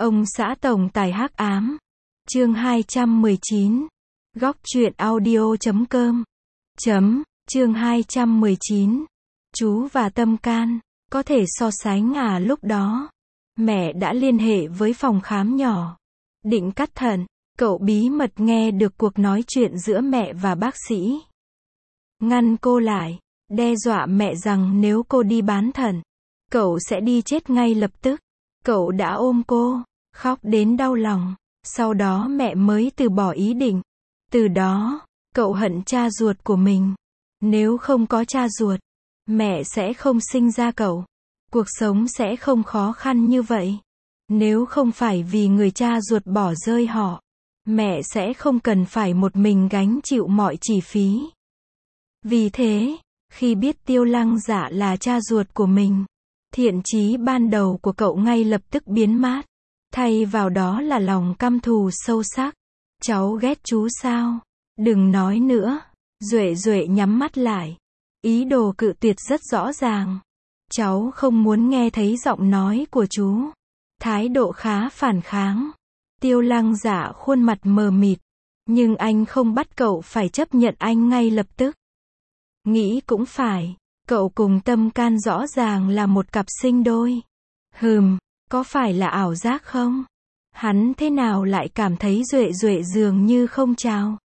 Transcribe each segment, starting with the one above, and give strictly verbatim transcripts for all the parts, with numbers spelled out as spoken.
Ông xã tổng tài hắc ám. Chương hai trăm mười chín. Góc truyện audio chấm com. Chấm, chương hai trăm mười chín. Chú và Tâm Can, có thể so sánh à lúc đó. Mẹ đã liên hệ với phòng khám nhỏ. Định cắt thận, cậu bí mật nghe được cuộc nói chuyện giữa mẹ và bác sĩ. Ngăn cô lại, đe dọa mẹ rằng nếu cô đi bán thận, cậu sẽ đi chết ngay lập tức. Cậu đã ôm cô, khóc đến đau lòng. Sau đó mẹ mới từ bỏ ý định. Từ đó, cậu hận cha ruột của mình. Nếu không có cha ruột, mẹ sẽ không sinh ra cậu. Cuộc sống sẽ không khó khăn như vậy. Nếu không phải vì người cha ruột bỏ rơi họ, mẹ sẽ không cần phải một mình gánh chịu mọi chi phí. Vì thế, khi biết Tiêu Lăng Dạ là cha ruột của mình, thiện chí ban đầu của cậu ngay lập tức biến mất. Thay vào đó là lòng căm thù sâu sắc. Cháu ghét chú sao? Đừng nói nữa. Duệ Duệ nhắm mắt lại. Ý đồ cự tuyệt rất rõ ràng. Cháu không muốn nghe thấy giọng nói của chú. Thái độ khá phản kháng. Tiêu Lăng Dạ khuôn mặt mờ mịt. Nhưng anh không bắt cậu phải chấp nhận anh ngay lập tức. Nghĩ cũng phải. Cậu cùng Tâm Can rõ ràng là một cặp sinh đôi. Hừm, có phải là ảo giác không? Hắn thế nào lại cảm thấy Duệ Duệ dường như không chào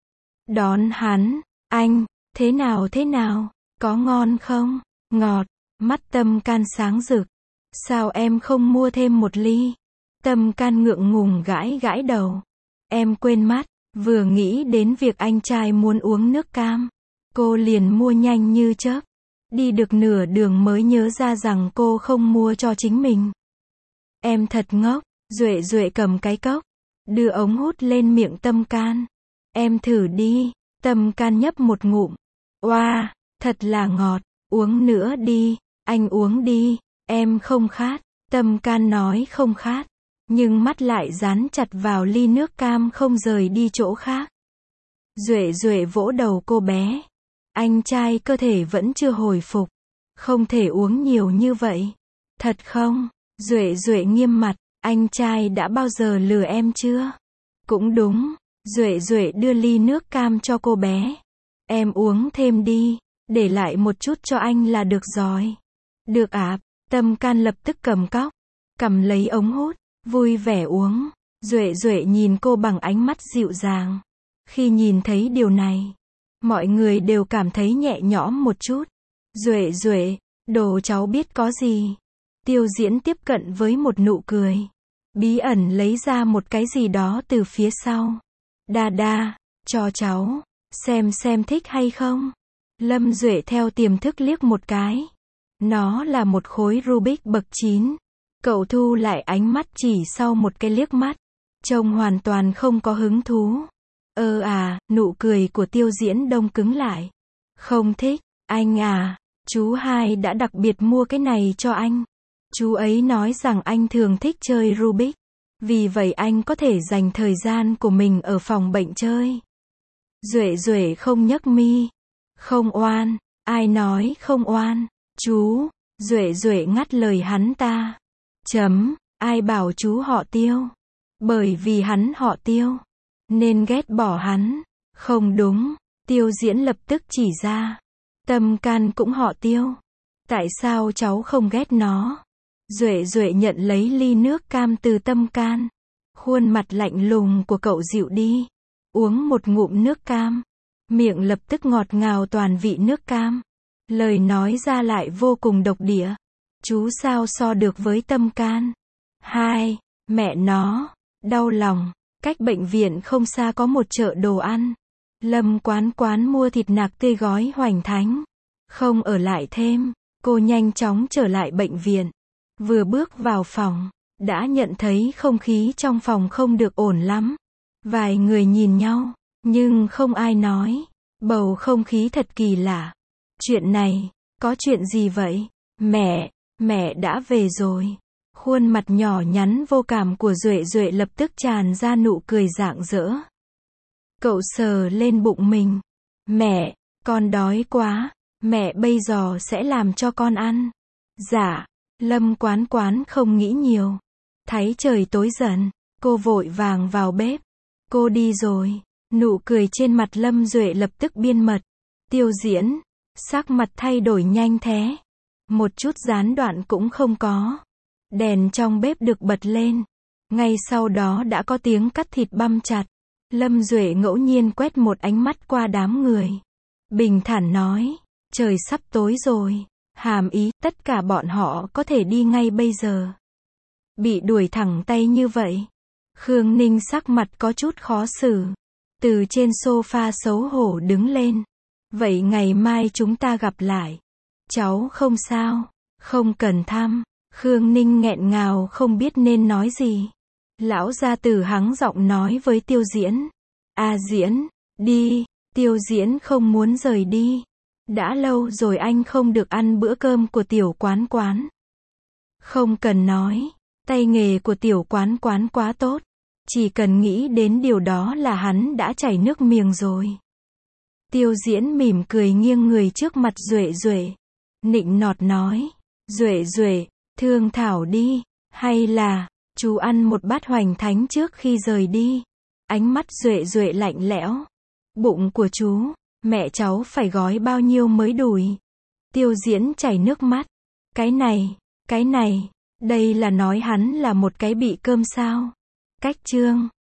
đón hắn. Anh, thế nào thế nào? Có ngon không? Ngọt. Mắt Tâm Can sáng rực. Sao em không mua thêm một ly? Tâm Can ngượng ngùng gãi gãi đầu. Em quên mất, vừa nghĩ đến việc anh trai muốn uống nước cam, cô liền mua nhanh như chớp. Đi được nửa đường mới nhớ ra rằng cô không mua cho chính mình. Em thật ngốc. Duệ Duệ cầm cái cốc, đưa ống hút lên miệng Tâm Can. Em thử đi. Tâm Can nhấp một ngụm. Oa, wow, thật là ngọt. Uống nữa đi. Anh uống đi. Em không khát. Tâm Can nói không khát, nhưng mắt lại dán chặt vào ly nước cam không rời đi chỗ khác. Duệ Duệ vỗ đầu cô bé. Anh trai cơ thể vẫn chưa hồi phục. Không thể uống nhiều như vậy. Thật không? Duệ Duệ nghiêm mặt. Anh trai đã bao giờ lừa em chưa? Cũng đúng. Duệ Duệ đưa ly nước cam cho cô bé. Em uống thêm đi. Để lại một chút cho anh là được rồi. Được ạ. Tâm Can lập tức cầm cốc, cầm lấy ống hút, vui vẻ uống. Duệ Duệ nhìn cô bằng ánh mắt dịu dàng. Khi nhìn thấy điều này, mọi người đều cảm thấy nhẹ nhõm một chút. Duệ Duệ, đồ cháu biết có gì? Tiêu Diễn tiếp cận với một nụ cười. Bí ẩn lấy ra một cái gì đó từ phía sau. Đa đa, cho cháu, xem xem thích hay không. Lâm Duệ theo tiềm thức liếc một cái. Nó là một khối Rubik bậc chín. Cậu thu lại ánh mắt chỉ sau một cái liếc mắt. Trông hoàn toàn không có hứng thú. Ơ à, nụ cười của Tiêu Diễn đông cứng lại. Không thích, anh à, chú hai đã đặc biệt mua cái này cho anh. Chú ấy nói rằng anh thường thích chơi Rubik. Vì vậy anh có thể dành thời gian của mình ở phòng bệnh chơi. Duệ Duệ không nhấc mi. Không oan. Ai nói không oan? Chú. Duệ Duệ ngắt lời hắn ta. Chấm. Ai bảo chú họ Tiêu? Bởi vì hắn họ Tiêu, nên ghét bỏ hắn. Không đúng. Tiêu Diễn lập tức chỉ ra. Tâm Can cũng họ Tiêu. Tại sao cháu không ghét nó? Duệ Duệ nhận lấy ly nước cam từ Tâm Can. Khuôn mặt lạnh lùng của cậu dịu đi. Uống một ngụm nước cam. Miệng lập tức ngọt ngào toàn vị nước cam. Lời nói ra lại vô cùng độc địa. Chú sao so được với Tâm Can? Hai, mẹ nó, đau lòng. Cách bệnh viện không xa có một chợ đồ ăn. Lâm Quán Quán mua thịt nạc tươi gói hoành thánh. Không ở lại thêm, cô nhanh chóng trở lại bệnh viện. Vừa bước vào phòng, đã nhận thấy không khí trong phòng không được ổn lắm. Vài người nhìn nhau, nhưng không ai nói. Bầu không khí thật kỳ lạ. Chuyện này, có chuyện gì vậy? Mẹ, mẹ đã về rồi. Khuôn mặt nhỏ nhắn vô cảm của Duệ Duệ lập tức tràn ra nụ cười rạng rỡ. Cậu sờ lên bụng mình. Mẹ, con đói quá. Mẹ bây giờ sẽ làm cho con ăn. Dạ. Lâm Quán Quán không nghĩ nhiều. Thấy trời tối dần, cô vội vàng vào bếp. Cô đi rồi. Nụ cười trên mặt Lâm Duệ lập tức biên mật. Tiêu Diễn, sắc mặt thay đổi nhanh thế. Một chút gián đoạn cũng không có. Đèn trong bếp được bật lên. Ngay sau đó đã có tiếng cắt thịt băm chặt. Lâm Duệ ngẫu nhiên quét một ánh mắt qua đám người. Bình thản nói, trời sắp tối rồi. Hàm ý, tất cả bọn họ có thể đi ngay bây giờ. Bị đuổi thẳng tay như vậy. Khương Ninh sắc mặt có chút khó xử. Từ trên sofa xấu hổ đứng lên. Vậy ngày mai chúng ta gặp lại. Cháu không sao. Không cần thăm. Khương Ninh nghẹn ngào không biết nên nói gì. Lão gia tử hắng giọng nói với Tiêu Diễn. A Diễn, đi. Tiêu Diễn không muốn rời đi. Đã lâu rồi anh không được ăn bữa cơm của tiểu quán quán. Không cần nói. Tay nghề của tiểu quán quán quá tốt. Chỉ cần nghĩ đến điều đó là hắn đã chảy nước miếng rồi. Tiêu Diễn mỉm cười nghiêng người trước mặt Duệ Duệ. Nịnh nọt nói. Duệ Duệ, thương thảo đi. Hay là, chú ăn một bát hoành thánh trước khi rời đi. Ánh mắt Duệ Duệ lạnh lẽo. Bụng của chú, mẹ cháu phải gói bao nhiêu mới đùi. Tiêu Diễn chảy nước mắt. Cái này, cái này, đây là nói hắn là một cái bị cơm sao. Cách chương